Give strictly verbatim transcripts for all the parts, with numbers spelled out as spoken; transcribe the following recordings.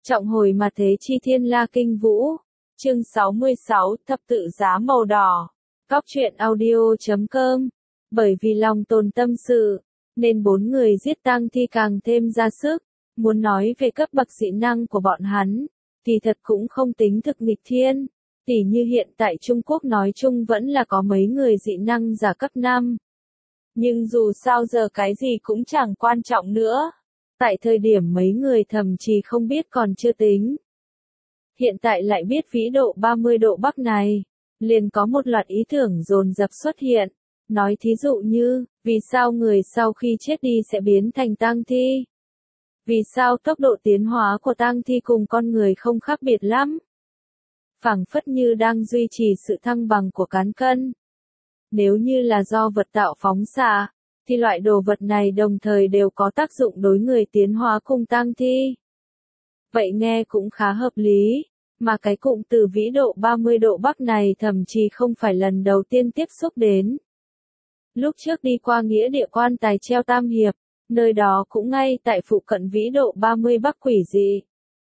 Trọng hồi mà thế chi thiên la kinh vũ. Chương sáu mươi sáu, thập tự giá màu đỏ. Cóc truyện audio chấm com. Bởi vì lòng tồn tâm sự, nên bốn người giết Tang Thi càng thêm ra sức. Muốn nói về cấp bậc dị năng của bọn hắn, thì thật cũng không tính thực nghịch thiên. Tỉ như hiện tại Trung Quốc nói chung vẫn là có mấy người dị năng giả cấp năm. Nhưng dù sao giờ cái gì cũng chẳng quan trọng nữa. Tại thời điểm mấy người thậm chí không biết còn chưa tính. Hiện tại lại biết vĩ độ ba mươi độ Bắc này, liền có một loạt ý tưởng dồn dập xuất hiện. Nói thí dụ như, vì sao người sau khi chết đi sẽ biến thành tang thi? Vì sao tốc độ tiến hóa của tang thi cùng con người không khác biệt lắm? Phảng phất như đang duy trì sự thăng bằng của cán cân. Nếu như là do vật tạo phóng xạ, thì loại đồ vật này đồng thời đều có tác dụng đối người tiến hóa cùng tang thi. Vậy nghe cũng khá hợp lý, mà cái cụm từ vĩ độ ba mươi độ Bắc này thậm chí không phải lần đầu tiên tiếp xúc đến. Lúc trước đi qua nghĩa địa quan tài treo Tam Hiệp, nơi đó cũng ngay tại phụ cận vĩ độ ba mươi Bắc quỷ dị.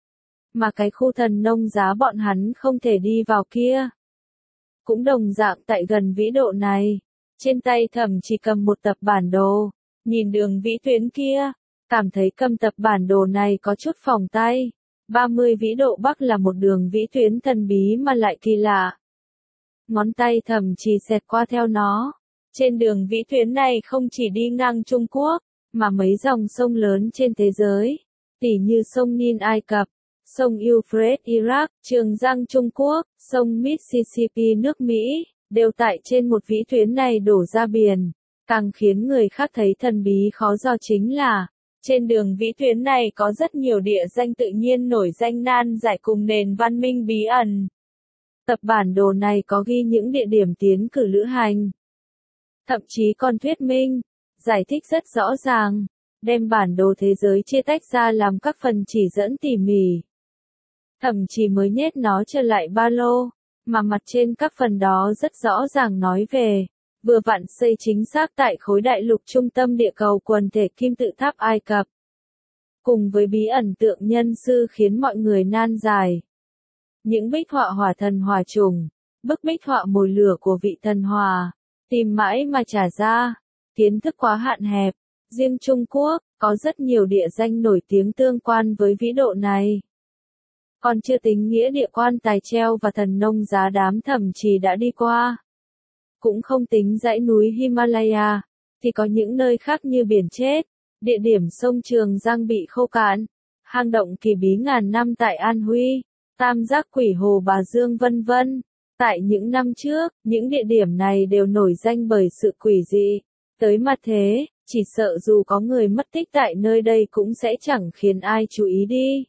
Mà cái khu thần nông giá bọn hắn không thể đi vào kia. Cũng đồng dạng tại gần vĩ độ này, trên tay thầm chỉ cầm một tập bản đồ, nhìn đường vĩ tuyến kia, cảm thấy cầm tập bản đồ này có chút phỏng tay. ba mươi vĩ độ Bắc là một đường vĩ tuyến thần bí mà lại kỳ lạ. Ngón tay thầm chỉ xẹt qua theo nó. Trên đường vĩ tuyến này không chỉ đi ngang Trung Quốc, mà mấy dòng sông lớn trên thế giới, tỉ như sông Nin Ai Cập, sông Euphrates Iraq, Trường Giang Trung Quốc, sông Mississippi nước Mỹ, đều tại trên một vĩ tuyến này đổ ra biển. Càng khiến người khác thấy thần bí khó dò chính là, trên đường vĩ tuyến này có rất nhiều địa danh tự nhiên nổi danh nan giải cùng nền văn minh bí ẩn. Tập bản đồ này có ghi những địa điểm tiến cử lữ hành. Thậm chí còn thuyết minh, giải thích rất rõ ràng, đem bản đồ thế giới chia tách ra làm các phần chỉ dẫn tỉ mỉ. Thậm chí mới nhét nó trở lại ba lô, mà mặt trên các phần đó rất rõ ràng nói về, vừa vặn xây chính xác tại khối đại lục trung tâm địa cầu quần thể kim tự tháp Ai Cập. Cùng với bí ẩn tượng nhân sư khiến mọi người nan giải. Những bích họa hỏa thần hòa trùng, bức bích họa mồi lửa của vị thần hòa, tìm mãi mà trả ra, kiến thức quá hạn hẹp. Riêng Trung Quốc, có rất nhiều địa danh nổi tiếng tương quan với vĩ độ này. Còn chưa tính nghĩa địa quan tài treo và thần nông giá đám thậm chí đã đi qua. Cũng không tính dãy núi Himalaya, thì có những nơi khác như biển chết, địa điểm sông Trường Giang bị khô cạn, hang động kỳ bí ngàn năm tại An Huy, tam giác quỷ hồ Bà Dương vân vân. Tại những năm trước, những địa điểm này đều nổi danh bởi sự quỷ dị. Tới mà thế, chỉ sợ dù có người mất tích tại nơi đây cũng sẽ chẳng khiến ai chú ý đi.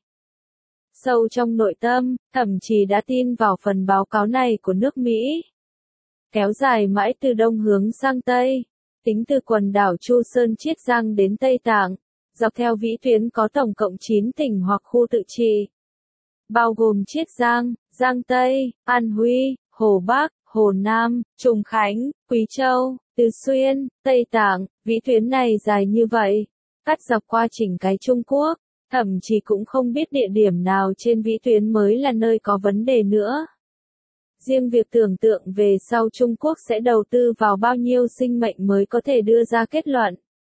Sâu trong nội tâm, thậm chí đã tin vào phần báo cáo này của nước Mỹ. Kéo dài mãi từ đông hướng sang tây, tính từ quần đảo Chu Sơn Chiết Giang đến Tây Tạng, dọc theo vĩ tuyến có tổng cộng chín tỉnh hoặc khu tự trị. Bao gồm Chiết Giang, Giang Tây, An Huy, Hồ Bắc, Hồ Nam, Trùng Khánh, Quý Châu, Từ Xuyên, Tây Tạng. Vĩ tuyến này dài như vậy, cắt dọc qua chỉnh cái Trung Quốc, thậm chí cũng không biết địa điểm nào trên vĩ tuyến mới là nơi có vấn đề nữa. Riêng việc tưởng tượng về sau Trung Quốc sẽ đầu tư vào bao nhiêu sinh mệnh mới có thể đưa ra kết luận,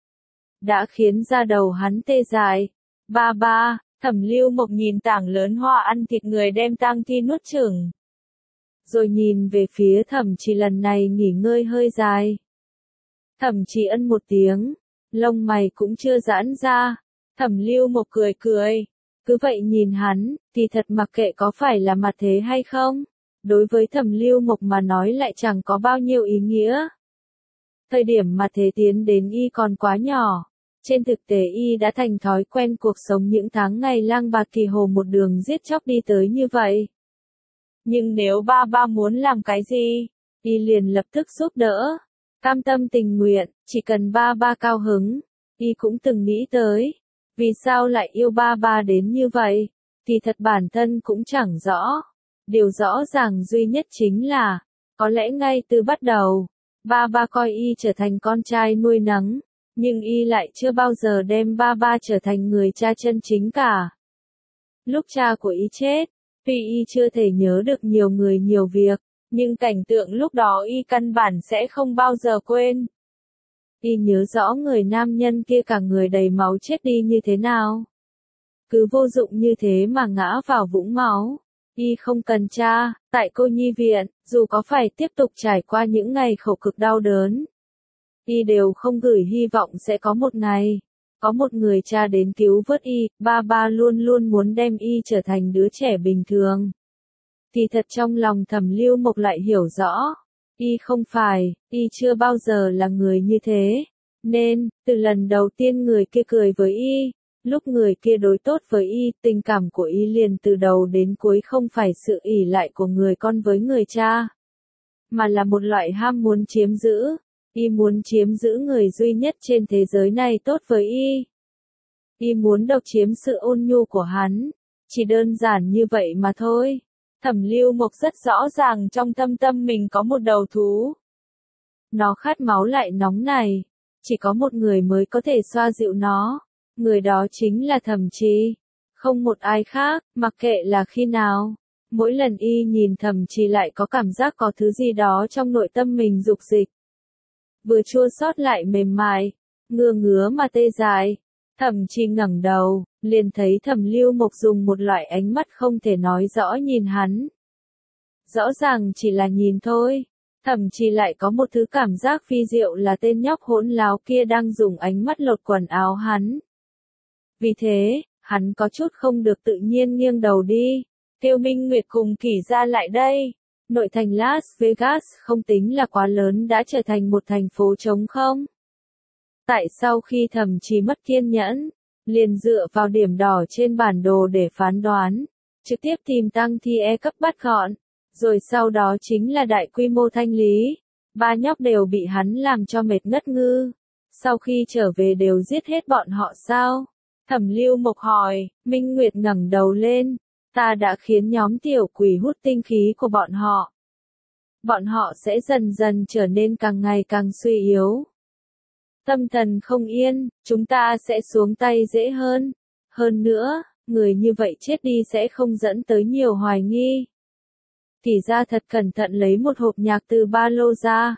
đã khiến da đầu hắn tê dại. Ba ba, Thẩm Lưu Mộc nhìn tảng lớn hoa ăn thịt người đem tang thi nuốt chửng. Rồi nhìn về phía Thẩm Chỉ lần này nghỉ ngơi hơi dài. Thẩm Chỉ ân một tiếng, lông mày cũng chưa giãn ra. Thẩm Lưu Mộc cười cười, cứ vậy nhìn hắn, thì thật mặc kệ có phải là mặt thế hay không. Đối với Thẩm Lưu Mộc mà nói lại chẳng có bao nhiêu ý nghĩa. Thời điểm mà thế tiến đến y còn quá nhỏ. Trên thực tế y đã thành thói quen cuộc sống những tháng ngày lang bạt kỳ hồ một đường giết chóc đi tới như vậy. Nhưng nếu ba ba muốn làm cái gì, y liền lập tức giúp đỡ. Cam tâm tình nguyện, chỉ cần ba ba cao hứng. Y cũng từng nghĩ tới, vì sao lại yêu ba ba đến như vậy, thì thật bản thân cũng chẳng rõ. Điều rõ ràng duy nhất chính là, có lẽ ngay từ bắt đầu, ba ba coi y trở thành con trai nuôi nấng, nhưng y lại chưa bao giờ đem ba ba trở thành người cha chân chính cả. Lúc cha của y chết, tuy y chưa thể nhớ được nhiều người nhiều việc, nhưng cảnh tượng lúc đó y căn bản sẽ không bao giờ quên. Y nhớ rõ người nam nhân kia cả người đầy máu chết đi như thế nào. Cứ vô dụng như thế mà ngã vào vũng máu. Y không cần cha, tại cô nhi viện, dù có phải tiếp tục trải qua những ngày khổ cực đau đớn. Y đều không gửi hy vọng sẽ có một ngày, có một người cha đến cứu vớt y, ba ba luôn luôn muốn đem y trở thành đứa trẻ bình thường. Thì thật trong lòng Thẩm Lưu Mộc lại hiểu rõ, y không phải, y chưa bao giờ là người như thế. Nên, từ lần đầu tiên người kia cười với y, lúc người kia đối tốt với y, tình cảm của y liền từ đầu đến cuối không phải sự ỷ lại của người con với người cha, mà là một loại ham muốn chiếm giữ. Y muốn chiếm giữ người duy nhất trên thế giới này tốt với y. Y muốn độc chiếm sự ôn nhu của hắn. Chỉ đơn giản như vậy mà thôi. Thẩm Lưu Mộc rất rõ ràng trong tâm tâm mình có một đầu thú. Nó khát máu lại nóng này. Chỉ có một người mới có thể xoa dịu nó. Người đó chính là Thẩm Trì. Không một ai khác, mặc kệ là khi nào. Mỗi lần y nhìn Thẩm Trì lại có cảm giác có thứ gì đó trong nội tâm mình dục dịch. Vừa chua xót lại mềm mại, ngứa ngứa mà tê dại. Thẩm Trì ngẩng đầu, liền thấy Thẩm Lưu Mộc dùng một loại ánh mắt không thể nói rõ nhìn hắn. Rõ ràng chỉ là nhìn thôi, Thẩm Trì lại có một thứ cảm giác phi diệu là tên nhóc hỗn láo kia đang dùng ánh mắt lột quần áo hắn. Vì thế, hắn có chút không được tự nhiên nghiêng đầu đi, kêu Minh Nguyệt cùng Kỷ Gia lại đây. Nội thành Las Vegas không tính là quá lớn đã trở thành một thành phố trống không. Tại sau khi Thẩm Trì mất kiên nhẫn, liền dựa vào điểm đỏ trên bản đồ để phán đoán, trực tiếp tìm tăng thi E cấp bắt gọn, rồi sau đó chính là đại quy mô thanh lý. Ba nhóc đều bị hắn làm cho mệt ngất ngư. Sau khi trở về đều giết hết bọn họ sao? Thẩm Lưu Mộc hỏi. Minh Nguyệt ngẩng đầu lên. Ta đã khiến nhóm tiểu quỷ hút tinh khí của bọn họ. Bọn họ sẽ dần dần trở nên càng ngày càng suy yếu. Tâm thần không yên, chúng ta sẽ xuống tay dễ hơn. Hơn nữa, người như vậy chết đi sẽ không dẫn tới nhiều hoài nghi. Kỷ Gia thật cẩn thận lấy một hộp nhạc từ ba lô ra.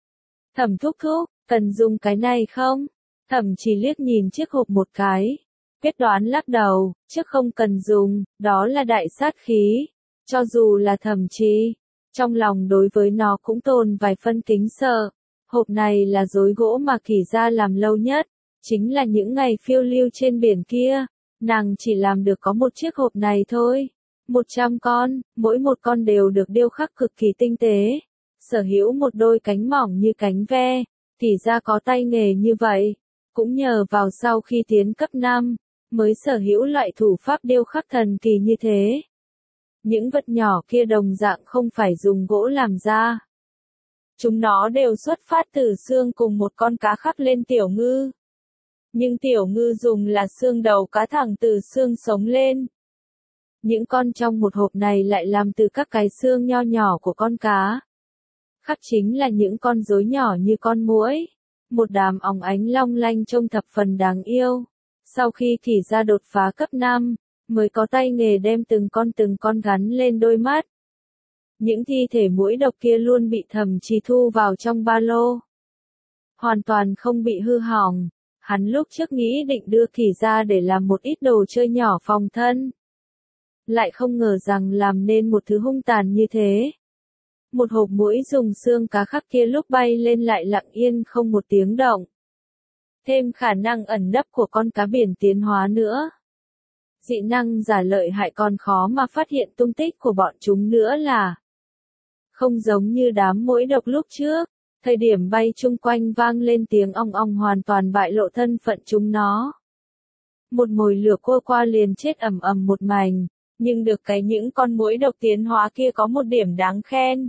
Thẩm thúc thúc, cần dùng cái này không? Thẩm chỉ liếc nhìn chiếc hộp một cái. Quyết đoán lắc đầu, trước không cần dùng, đó là đại sát khí. Cho dù là Thẩm Trì, trong lòng đối với nó cũng tồn vài phân kính sợ. Hộp này là rối gỗ mà Kỷ Gia làm lâu nhất, chính là những ngày phiêu lưu trên biển kia, nàng chỉ làm được có một chiếc hộp này thôi. Một trăm con, mỗi một con đều được điêu khắc cực kỳ tinh tế, sở hữu một đôi cánh mỏng như cánh ve. Kỷ Gia có tay nghề như vậy, cũng nhờ vào sau khi tiến cấp năm, mới sở hữu loại thủ pháp điêu khắc thần kỳ như thế. Những vật nhỏ kia đồng dạng không phải dùng gỗ làm ra. Chúng nó đều xuất phát từ xương cùng một con cá khắc lên tiểu ngư. Nhưng tiểu ngư dùng là xương đầu cá thẳng từ xương sống lên. Những con trong một hộp này lại làm từ các cái xương nho nhỏ của con cá. Khắc chính là những con rối nhỏ như con muỗi. Một đám óng ánh long lanh trông thập phần đáng yêu. Sau khi Kỷ Gia đột phá cấp năm, mới có tay nghề đem từng con từng con gắn lên đôi mắt. Những thi thể muỗi độc kia luôn bị Thẩm Trì thu vào trong ba lô. Hoàn toàn không bị hư hỏng. Hắn lúc trước nghĩ định đưa Kỷ Gia để làm một ít đồ chơi nhỏ phòng thân. Lại không ngờ rằng làm nên một thứ hung tàn như thế. Một hộp muỗi dùng xương cá khắc kia lúc bay lên lại lặng yên không một tiếng động. Thêm khả năng ẩn nấp của con cá biển tiến hóa nữa. Dị năng giả lợi hại còn khó mà phát hiện tung tích của bọn chúng nữa là. Không giống như đám muỗi độc lúc trước, thời điểm bay chung quanh vang lên tiếng ong ong hoàn toàn bại lộ thân phận chúng nó. Một mồi lửa cua qua liền chết ầm ầm một mảnh, nhưng được cái những con muỗi độc tiến hóa kia có một điểm đáng khen.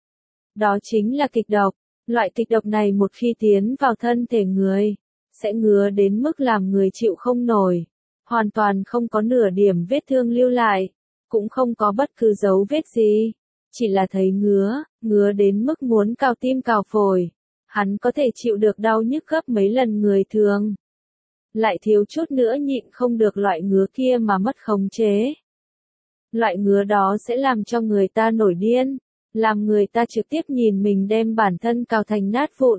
Đó chính là kịch độc, loại kịch độc này một khi tiến vào thân thể người, sẽ ngứa đến mức làm người chịu không nổi, hoàn toàn không có nửa điểm vết thương lưu lại, cũng không có bất cứ dấu vết gì. Chỉ là thấy ngứa, ngứa đến mức muốn cào tim cào phổi. Hắn có thể chịu được đau nhức gấp mấy lần người thường. Lại thiếu chút nữa nhịn không được loại ngứa kia mà mất khống chế. Loại ngứa đó sẽ làm cho người ta nổi điên, làm người ta trực tiếp nhìn mình đem bản thân cào thành nát vụn.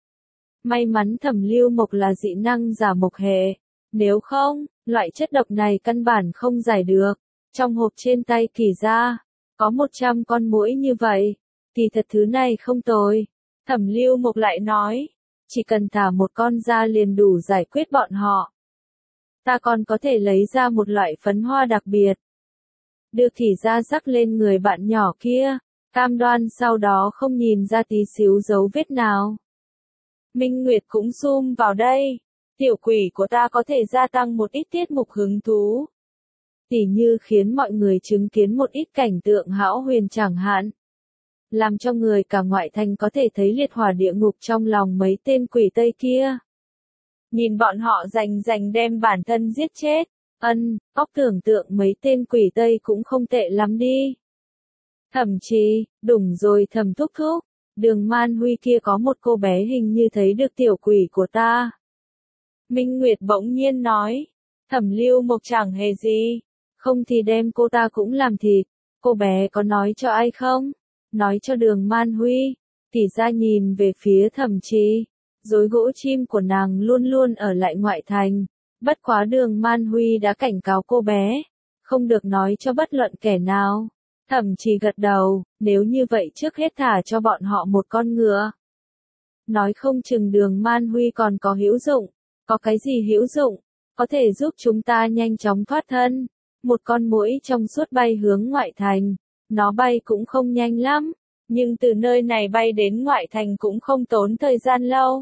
May mắn Thẩm Lưu Mộc là dị năng giả mộc hệ, nếu không, loại chất độc này căn bản không giải được. Trong hộp trên tay Kỳ Gia, có một trăm con muỗi như vậy, kỳ thật thứ này không tồi. Thẩm Lưu Mộc lại nói, chỉ cần thả một con ra liền đủ giải quyết bọn họ. Ta còn có thể lấy ra một loại phấn hoa đặc biệt. Đưa Kỳ Gia rắc lên người bạn nhỏ kia, cam đoan sau đó không nhìn ra tí xíu dấu vết nào. Minh Nguyệt cũng zoom vào đây, tiểu quỷ của ta có thể gia tăng một ít tiết mục hứng thú. Tỉ như khiến mọi người chứng kiến một ít cảnh tượng hão huyền chẳng hạn. Làm cho người cả ngoại thành có thể thấy liệt hỏa địa ngục trong lòng mấy tên quỷ Tây kia. Nhìn bọn họ rành rành đem bản thân giết chết, ân, óc tưởng tượng mấy tên quỷ Tây cũng không tệ lắm đi. Thậm chí, đủng rồi Thẩm thúc thúc, Đường Man Huy kia có một cô bé hình như thấy được tiểu quỷ của ta. Minh Nguyệt bỗng nhiên nói, Thẩm Lưu Mộc chẳng hề gì, không thì đem cô ta cũng làm thịt. Cô bé có nói cho ai không? Nói cho Đường Man Huy. Tỷ ra nhìn về phía Thẩm Trì, rối gỗ chim của nàng luôn luôn ở lại ngoại thành. Bất quá Đường Man Huy đã cảnh cáo cô bé, không được nói cho bất luận kẻ nào. Thẩm Trì gật đầu, nếu như vậy trước hết thả cho bọn họ một con ngựa. Nói không chừng Đường Man Huy còn có hữu dụng. Có cái gì hữu dụng, có thể giúp chúng ta nhanh chóng thoát thân. Một con muỗi trong suốt bay hướng ngoại thành, nó bay cũng không nhanh lắm, nhưng từ nơi này bay đến ngoại thành cũng không tốn thời gian lâu.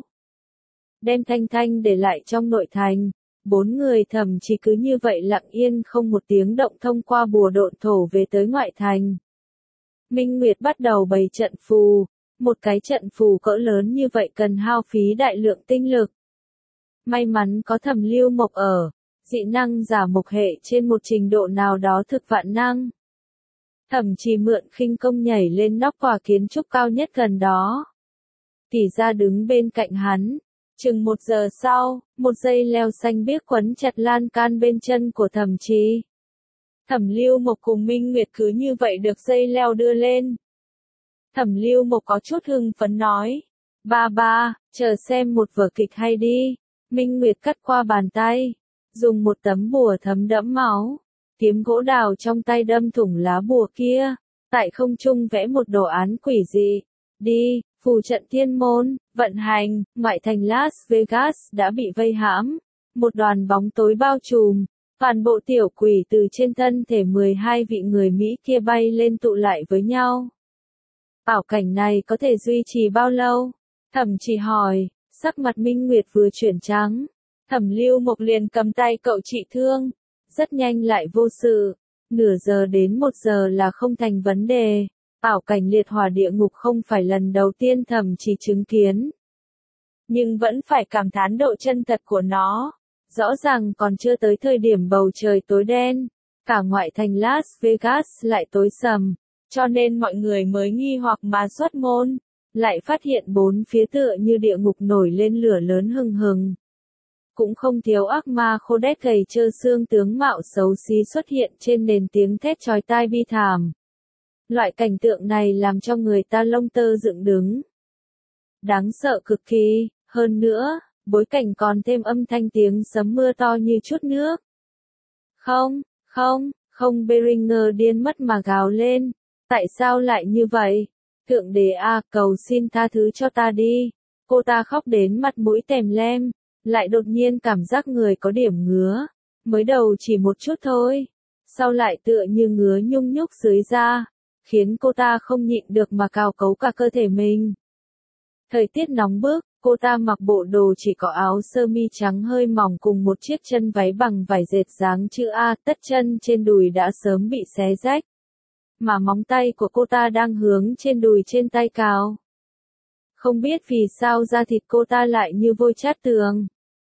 Đem Thanh Thanh để lại trong nội thành, bốn người Thẩm Trì cứ như vậy lặng yên không một tiếng động thông qua bùa độn thổ về tới ngoại thành. Minh Nguyệt bắt đầu bày trận phù, một cái trận phù cỡ lớn như vậy cần hao phí đại lượng tinh lực. May mắn có Thẩm Lưu Mộc ở, dị năng giả mộc hệ trên một trình độ nào đó thực vạn năng. Thẩm Trì mượn khinh công nhảy lên nóc tòa kiến trúc cao nhất gần đó. Tỷ ra đứng bên cạnh hắn. Chừng một giờ sau, một dây leo xanh biếc quấn chặt lan can bên chân của Thẩm Trì. Thẩm Lưu Mộc cùng Minh Nguyệt cứ như vậy được dây leo đưa lên. Thẩm Lưu Mộc có chút hưng phấn nói, ba ba, chờ xem một vở kịch hay đi. Minh Nguyệt cắt qua bàn tay, dùng một tấm bùa thấm đẫm máu, kiếm gỗ đào trong tay đâm thủng lá bùa kia, tại không trung vẽ một đồ án quỷ dị. Đi, phù trận thiên môn, vận hành, ngoại thành Las Vegas đã bị vây hãm, một đoàn bóng tối bao trùm, toàn bộ tiểu quỷ từ trên thân thể mười hai vị người Mỹ kia bay lên tụ lại với nhau. Bảo cảnh này có thể duy trì bao lâu? Thẩm Trì hỏi. Sắc mặt Minh Nguyệt vừa chuyển trắng, Thẩm Lưu Mộc liền cầm tay cậu trị thương, rất nhanh lại vô sự, nửa giờ đến một giờ là không thành vấn đề. Ảo cảnh liệt hỏa địa ngục không phải lần đầu tiên Thẩm Trì chứng kiến, nhưng vẫn phải cảm thán độ chân thật của nó. Rõ ràng còn chưa tới thời điểm bầu trời tối đen, cả ngoại thành Las Vegas lại tối sầm, cho nên mọi người mới nghi hoặc mà xuất môn. Lại phát hiện bốn phía tựa như địa ngục nổi lên lửa lớn hừng hừng. Cũng không thiếu ác ma khô đét gầy trơ xương tướng mạo xấu xí xuất hiện trên nền tiếng thét chói tai bi thảm. Loại cảnh tượng này làm cho người ta lông tơ dựng đứng. Đáng sợ cực kỳ, hơn nữa, bối cảnh còn thêm âm thanh tiếng sấm mưa to như chút nước. Không, không, không Beringer điên mất mà gào lên. Tại sao lại như vậy? Thượng đế a, cầu xin tha thứ cho ta đi. Cô ta khóc đến mặt mũi tèm lem, lại đột nhiên cảm giác người có điểm ngứa. Mới đầu chỉ một chút thôi, sau lại tựa như ngứa nhung nhúc dưới da, khiến cô ta không nhịn được mà cào cấu cả cơ thể mình. Thời tiết nóng bức, cô ta mặc bộ đồ chỉ có áo sơ mi trắng hơi mỏng cùng một chiếc chân váy bằng vải dệt dáng chữ A, tất chân trên đùi đã sớm bị xé rách. Mà móng tay của cô ta đang hướng trên đùi trên tay cào. Không biết vì sao da thịt cô ta lại như vôi chát tường.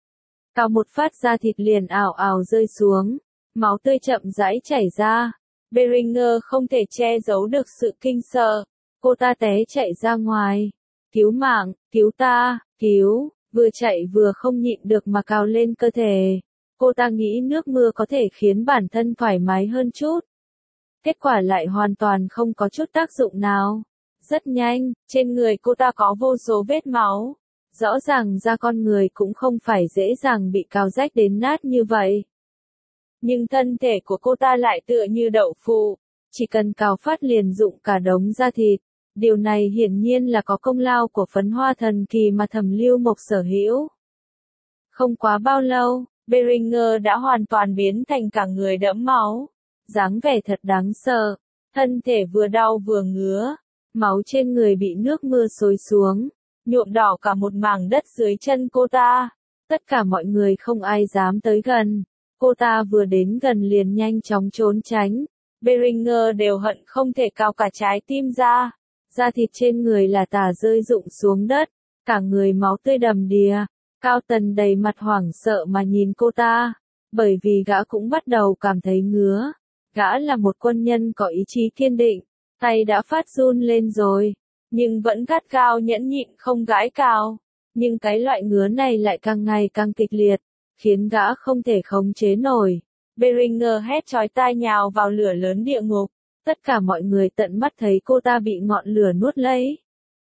Cào một phát da thịt liền ảo ảo rơi xuống, máu tươi chậm rãi chảy ra. Beringer không thể che giấu được sự kinh sợ. Cô ta té chạy ra ngoài. Cứu mạng, cứu ta, cứu, vừa chạy vừa không nhịn được mà cào lên cơ thể. Cô ta nghĩ nước mưa có thể khiến bản thân thoải mái hơn chút. kết quả lại hoàn toàn không có chút tác dụng nào. Rất nhanh, trên người cô ta có vô số vết máu. Rõ ràng da con người cũng không phải dễ dàng bị cào rách đến nát như vậy. Nhưng thân thể của cô ta lại tựa như đậu phụ, chỉ cần cào phát liền rụng cả đống da thịt. Điều này hiển nhiên là có công lao của phấn hoa thần kỳ mà Thẩm Lưu Mộc sở hữu. Không quá bao lâu, Beringer đã hoàn toàn biến thành cả người đẫm máu. Dáng vẻ thật đáng sợ, thân thể vừa đau vừa ngứa, máu trên người bị nước mưa xối xuống, nhuộm đỏ cả một mảng đất dưới chân cô ta. Tất cả mọi người không ai dám tới gần. Cô ta vừa đến gần liền nhanh chóng trốn tránh. Beringer đều hận không thể cào cả trái tim ra. Da thịt trên người là tả rơi rụng xuống đất, cả người máu tươi đầm đìa. Cao Tần đầy mặt hoảng sợ mà nhìn cô ta, bởi vì gã cũng bắt đầu cảm thấy ngứa. Gã là một quân nhân có ý chí kiên định, tay đã phát run lên rồi, nhưng vẫn gắt gao nhẫn nhịn không gãi cào. Nhưng cái loại ngứa này lại càng ngày càng kịch liệt, khiến gã không thể khống chế nổi. Beringer hét chói tai nhào vào lửa lớn địa ngục. Tất cả mọi người tận mắt thấy cô ta bị ngọn lửa nuốt lấy.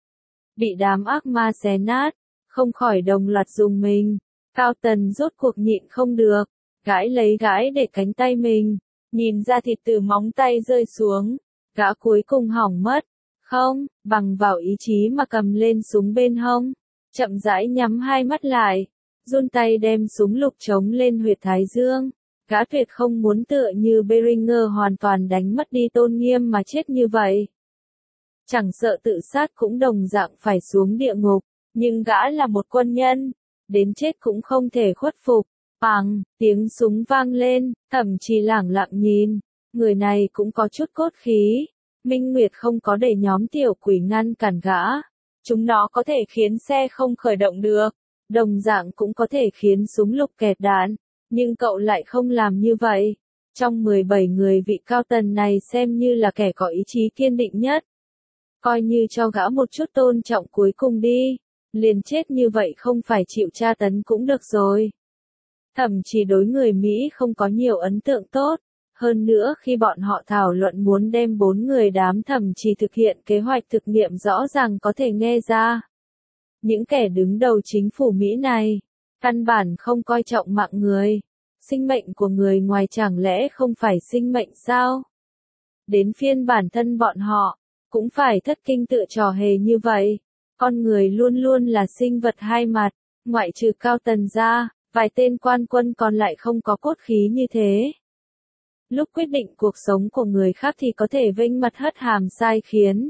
Bị đám ác ma xé nát, không khỏi đồng loạt dùng mình. Cao Tần rốt cuộc nhịn không được, gãi lấy gãi để cánh tay mình, nhìn ra thịt từ móng tay rơi xuống. Gã cuối cùng hỏng mất. Không, bằng vào ý chí mà cầm lên súng bên hông, chậm rãi nhắm hai mắt lại, run tay đem súng lục chống lên huyệt thái dương. Gã tuyệt không muốn tựa như Beringer hoàn toàn đánh mất đi tôn nghiêm mà chết như vậy. Chẳng sợ tự sát cũng đồng dạng phải xuống địa ngục, nhưng gã là một quân nhân, đến chết cũng không thể khuất phục. Bang, tiếng súng vang lên, Thẩm Trì lẳng lặng nhìn, người này cũng có chút cốt khí. Minh Nguyệt không có để nhóm tiểu quỷ ngăn cản gã, chúng nó có thể khiến xe không khởi động được, đồng dạng cũng có thể khiến súng lục kẹt đạn. Nhưng cậu lại không làm như vậy. Trong mười bảy người vị Cao Tần này xem như là kẻ có ý chí kiên định nhất. Coi như cho gã một chút tôn trọng cuối cùng đi. Liền chết như vậy không phải chịu tra tấn cũng được rồi. Thậm chí đối người Mỹ không có nhiều ấn tượng tốt. Hơn nữa khi bọn họ thảo luận muốn đem bốn người đám thậm chí thực hiện kế hoạch thực nghiệm rõ ràng có thể nghe ra. Những kẻ đứng đầu chính phủ Mỹ này, căn bản không coi trọng mạng người. Sinh mệnh của người ngoài chẳng lẽ không phải sinh mệnh sao? Đến phiên bản thân bọn họ, cũng phải thất kinh tựa trò hề như vậy. Con người luôn luôn là sinh vật hai mặt, ngoại trừ Cao Tần ra, vài tên quan quân còn lại không có cốt khí như thế. Lúc quyết định cuộc sống của người khác thì có thể vênh mặt hất hàm sai khiến.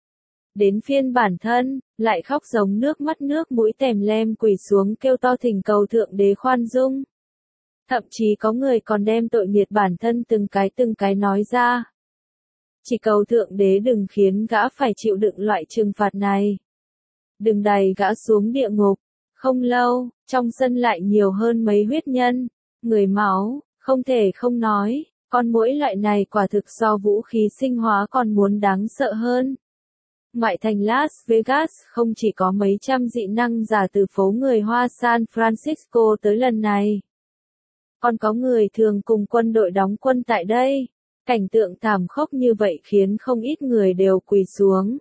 Đến phiên bản thân, lại khóc giống nước mắt nước mũi tèm lem quỳ xuống kêu to thỉnh cầu Thượng Đế khoan dung. Thậm chí có người còn đem tội nghiệt bản thân từng cái từng cái nói ra. Chỉ cầu Thượng Đế đừng khiến gã phải chịu đựng loại trừng phạt này. Đừng đày gã xuống địa ngục. Không lâu, trong sân lại nhiều hơn mấy huyết nhân, người máu, không thể không nói, con muỗi loại này quả thực so vũ khí sinh hóa còn muốn đáng sợ hơn. Ngoại thành Las Vegas không chỉ có mấy trăm dị năng giả từ phố người Hoa San Francisco tới lần này. Còn có người thường cùng quân đội đóng quân tại đây. Cảnh tượng thảm khốc như vậy khiến không ít người đều quỳ xuống.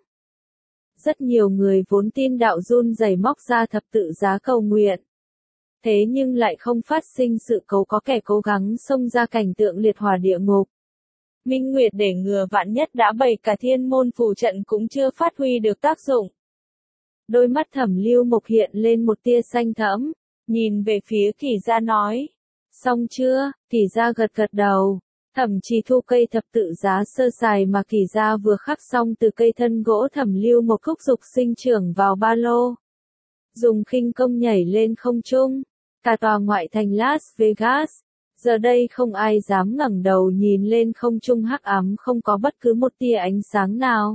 Rất nhiều người vốn tin đạo run rẩy móc ra thập tự giá cầu nguyện. Thế nhưng lại không phát sinh sự cố có kẻ cố gắng xông ra cảnh tượng liệt hỏa địa ngục. Minh Nguyệt để ngừa vạn nhất đã bày cả thiên môn phù trận cũng chưa phát huy được tác dụng. Đôi mắt Thẩm Lưu Mộc hiện lên một tia xanh thẫm, nhìn về phía Kỷ Gia nói. Xong chưa? Kỷ Gia gật gật đầu. Thẩm Trì thu cây thập tự giá sơ sài mà Kỷ Gia vừa khắc xong từ cây thân gỗ Thẩm Lưu Mộc thúc giục sinh trưởng vào ba lô. Dùng khinh công nhảy lên không trung. Cả tòa ngoại thành Las Vegas. Giờ đây không ai dám ngẩng đầu nhìn lên không trung hắc ám không có bất cứ một tia ánh sáng nào.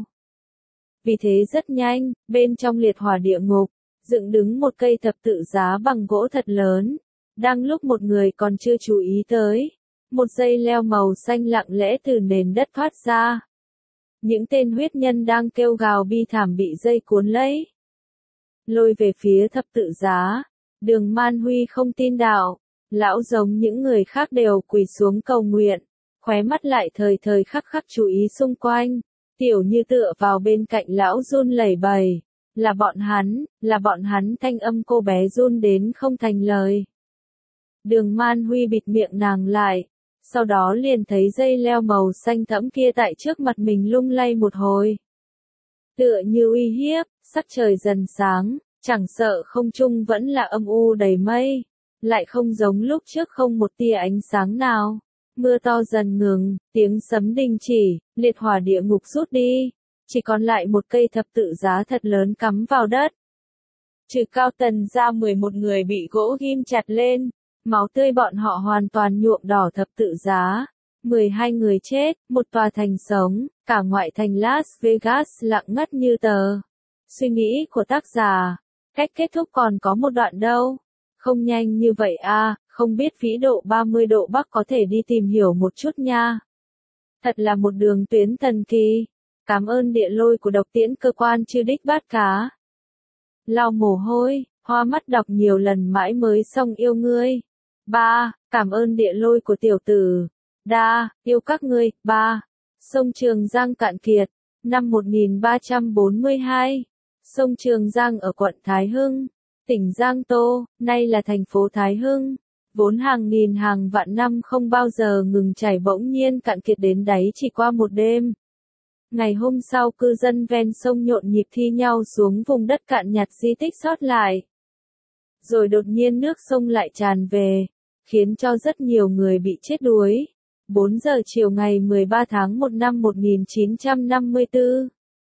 Vì thế rất nhanh, bên trong liệt hỏa địa ngục, dựng đứng một cây thập tự giá bằng gỗ thật lớn. Đang lúc một người còn chưa chú ý tới, một dây leo màu xanh lặng lẽ từ nền đất thoát ra. Những tên huyết nhân đang kêu gào bi thảm bị dây cuốn lấy. Lôi về phía thập tự giá, Đường Man Huy không tin đạo. Lão giống những người khác đều quỳ xuống cầu nguyện, khóe mắt lại thời thời khắc khắc chú ý xung quanh. Tiểu Như tựa vào bên cạnh lão run lẩy bẩy. Là bọn hắn, là bọn hắn, thanh âm cô bé run đến không thành lời. Đường Man Huy bịt miệng nàng lại, sau đó liền thấy dây leo màu xanh thẫm kia tại trước mặt mình lung lay một hồi. Tựa như uy hiếp, sắc trời dần sáng, chẳng sợ không trung vẫn là âm u đầy mây, lại không giống lúc trước không một tia ánh sáng nào. Mưa to dần ngừng, tiếng sấm đình chỉ, liệt hỏa địa ngục rút đi, chỉ còn lại một cây thập tự giá thật lớn cắm vào đất. Trừ Cao Tần ra mười một người bị gỗ ghim chặt lên, máu tươi bọn họ hoàn toàn nhuộm đỏ thập tự giá. mười hai người chết, một tòa thành sống, cả ngoại thành Las Vegas lặng ngắt như tờ. Suy nghĩ của tác giả, cách kết thúc còn có một đoạn đâu. Không nhanh như vậy à, không biết vĩ độ ba mươi độ Bắc có thể đi tìm hiểu một chút nha. Thật là một đường tuyến thần kỳ. Cảm ơn địa lôi của độc tiễn cơ quan chư đích bát cá. Lau mồ hôi, hoa mắt đọc nhiều lần mãi mới xong yêu ngươi. Ba, cảm ơn địa lôi của tiểu tử. Đa, yêu các ngươi. Ba, sông Trường Giang cạn kiệt. Năm một nghìn ba trăm bốn mươi hai, sông Trường Giang ở quận Thái Hưng, tỉnh Giang Tô, nay là thành phố Thái Hưng. Vốn hàng nghìn hàng vạn năm không bao giờ ngừng chảy bỗng nhiên cạn kiệt đến đáy chỉ qua một đêm. Ngày hôm sau cư dân ven sông nhộn nhịp thi nhau xuống vùng đất cạn nhặt di tích sót lại. Rồi đột nhiên nước sông lại tràn về, khiến cho rất nhiều người bị chết đuối. bốn giờ chiều ngày mười ba tháng một năm một nghìn chín trăm năm mươi tư.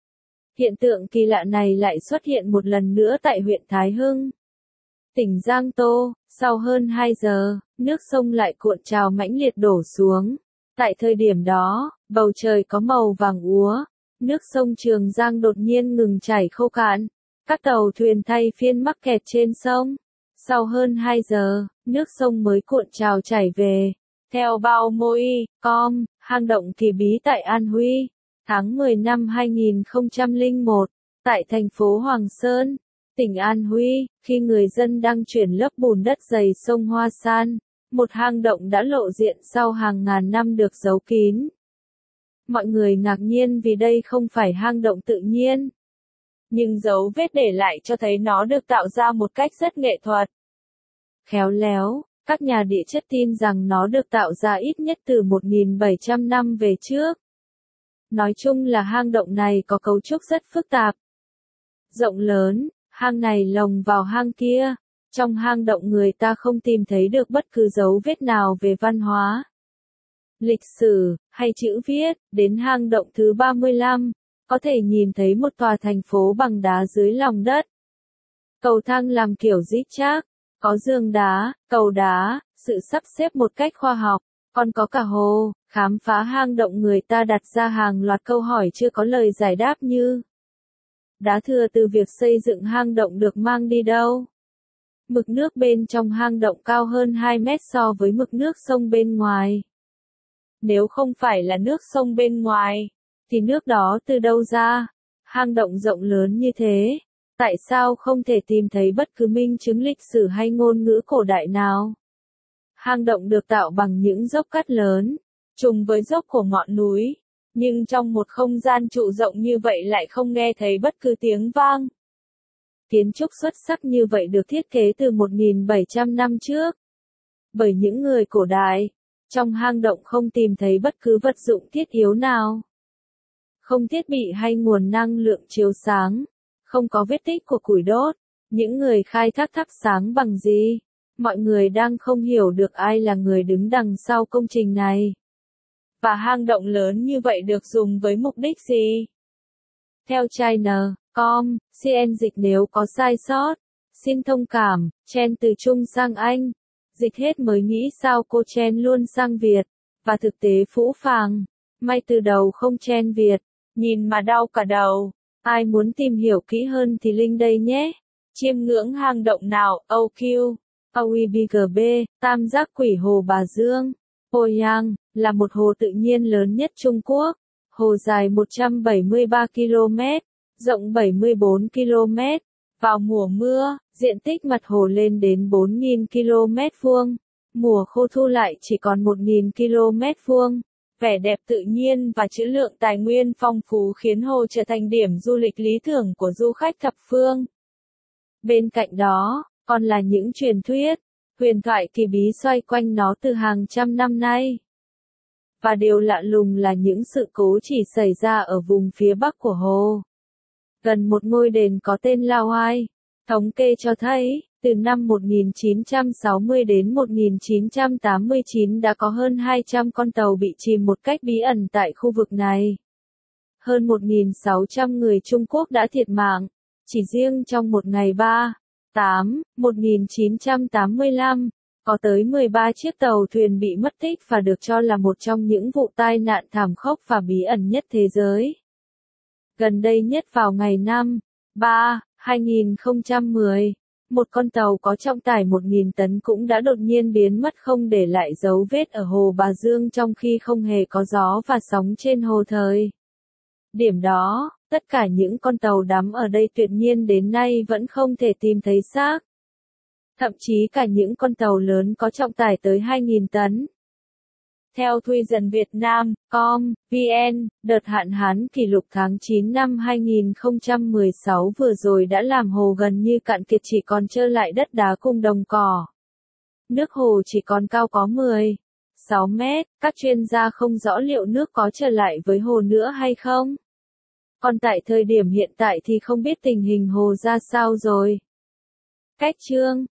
Hiện tượng kỳ lạ này lại xuất hiện một lần nữa tại huyện Thái Hưng, tỉnh Giang Tô. Sau hơn hai giờ, nước sông lại cuộn trào mãnh liệt đổ xuống. Tại thời điểm đó, bầu trời có màu vàng úa, nước sông Trường Giang đột nhiên ngừng chảy khô cạn. Các tàu thuyền thay phiên mắc kẹt trên sông. Sau hơn hai giờ, nước sông mới cuộn trào chảy về. Theo bao môi com, hang động kỳ bí tại An Huy, tháng mười năm hai nghìn không trăm lẻ một, tại thành phố Hoàng Sơn, tỉnh An Huy, khi người dân đang chuyển lớp bùn đất dày sông Hoa San, một hang động đã lộ diện sau hàng ngàn năm được giấu kín. Mọi người ngạc nhiên vì đây không phải hang động tự nhiên, nhưng dấu vết để lại cho thấy nó được tạo ra một cách rất nghệ thuật, khéo léo. Các nhà địa chất tin rằng nó được tạo ra ít nhất từ một nghìn bảy trăm năm về trước. Nói chung là hang động này có cấu trúc rất phức tạp, rộng lớn, hang này lồng vào hang kia. Trong hang động người ta không tìm thấy được bất cứ dấu vết nào về văn hóa, lịch sử, hay chữ viết. Đến hang động thứ ba mươi lăm, có thể nhìn thấy một tòa thành phố bằng đá dưới lòng đất. Cầu thang làm kiểu zigzag, có giường đá, cầu đá, sự sắp xếp một cách khoa học, còn có cả hồ. Khám phá hang động người ta đặt ra hàng loạt câu hỏi chưa có lời giải đáp như: đá thừa từ việc xây dựng hang động được mang đi đâu? Mực nước bên trong hang động cao hơn hai mét so với mực nước sông bên ngoài. Nếu không phải là nước sông bên ngoài, thì nước đó từ đâu ra? Hang động rộng lớn như thế, tại sao không thể tìm thấy bất cứ minh chứng lịch sử hay ngôn ngữ cổ đại nào? Hang động được tạo bằng những dốc cắt lớn, trùng với dốc của ngọn núi, nhưng trong một không gian trụ rộng như vậy lại không nghe thấy bất cứ tiếng vang. Kiến trúc xuất sắc như vậy được thiết kế từ một nghìn bảy trăm năm trước, bởi những người cổ đại. Trong hang động không tìm thấy bất cứ vật dụng thiết yếu nào, không thiết bị hay nguồn năng lượng chiếu sáng, không có vết tích của củi đốt. Những người khai thác thắp sáng bằng gì? Mọi người đang không hiểu được ai là người đứng đằng sau công trình này. Và hang động lớn như vậy được dùng với mục đích gì? Theo China chấm com, xê en dịch nếu có sai sót, xin thông cảm. Chen từ Trung sang Anh, dịch hết mới nghĩ sao cô Chen luôn sang Việt, và thực tế phũ phàng, may từ đầu không Chen Việt, nhìn mà đau cả đầu. Ai muốn tìm hiểu kỹ hơn thì link đây nhé. Chiêm ngưỡng hang động nào? ô kiu, o e bê giê bê, Tam Giác Quỷ Hồ Bà Dương, Poyang, là một hồ tự nhiên lớn nhất Trung Quốc. Hồ dài một trăm bảy mươi ba ki lô mét, rộng bảy mươi bốn ki lô mét. Vào mùa mưa, diện tích mặt hồ lên đến bốn nghìn ki lô mét vuông. Mùa khô thu lại chỉ còn một nghìn ki lô mét vuông. vẻ đẹp tự nhiên và trữ lượng tài nguyên phong phú khiến hồ trở thành điểm du lịch lý tưởng của du khách thập phương. Bên cạnh đó, còn là những truyền thuyết, huyền thoại kỳ bí xoay quanh nó từ hàng trăm năm nay. Và điều lạ lùng là những sự cố chỉ xảy ra ở vùng phía bắc của hồ. Gần một ngôi đền có tên La Hoai. Thống kê cho thấy, từ năm một nghìn chín trăm sáu mươi đến một nghìn chín trăm tám mươi chín đã có hơn hai trăm con tàu bị chìm một cách bí ẩn tại khu vực này. Hơn một nghìn sáu trăm người Trung Quốc đã thiệt mạng, chỉ riêng trong một ngày ba, tám, một nghìn chín trăm tám mươi lăm, có tới mười ba chiếc tàu thuyền bị mất tích và được cho là một trong những vụ tai nạn thảm khốc và bí ẩn nhất thế giới. Gần đây nhất vào ngày năm, ba, hai nghìn không trăm mười, một con tàu có trọng tải một nghìn tấn cũng đã đột nhiên biến mất không để lại dấu vết ở hồ Bà Dương trong khi không hề có gió và sóng trên hồ thời điểm đó. Tất cả những con tàu đắm ở đây tuyệt nhiên đến nay vẫn không thể tìm thấy xác. Thậm chí cả những con tàu lớn có trọng tải tới hai nghìn tấn. Theo Tourism Việt Nam chấm vn, đợt hạn hán kỷ lục tháng chín năm hai nghìn không trăm mười sáu vừa rồi đã làm hồ gần như cạn kiệt, chỉ còn trơ lại đất đá cùng đồng cỏ. Nước hồ chỉ còn cao có mười phẩy sáu mét, các chuyên gia không rõ liệu nước có trở lại với hồ nữa hay không. Còn tại thời điểm hiện tại thì không biết tình hình hồ ra sao rồi. Cách chương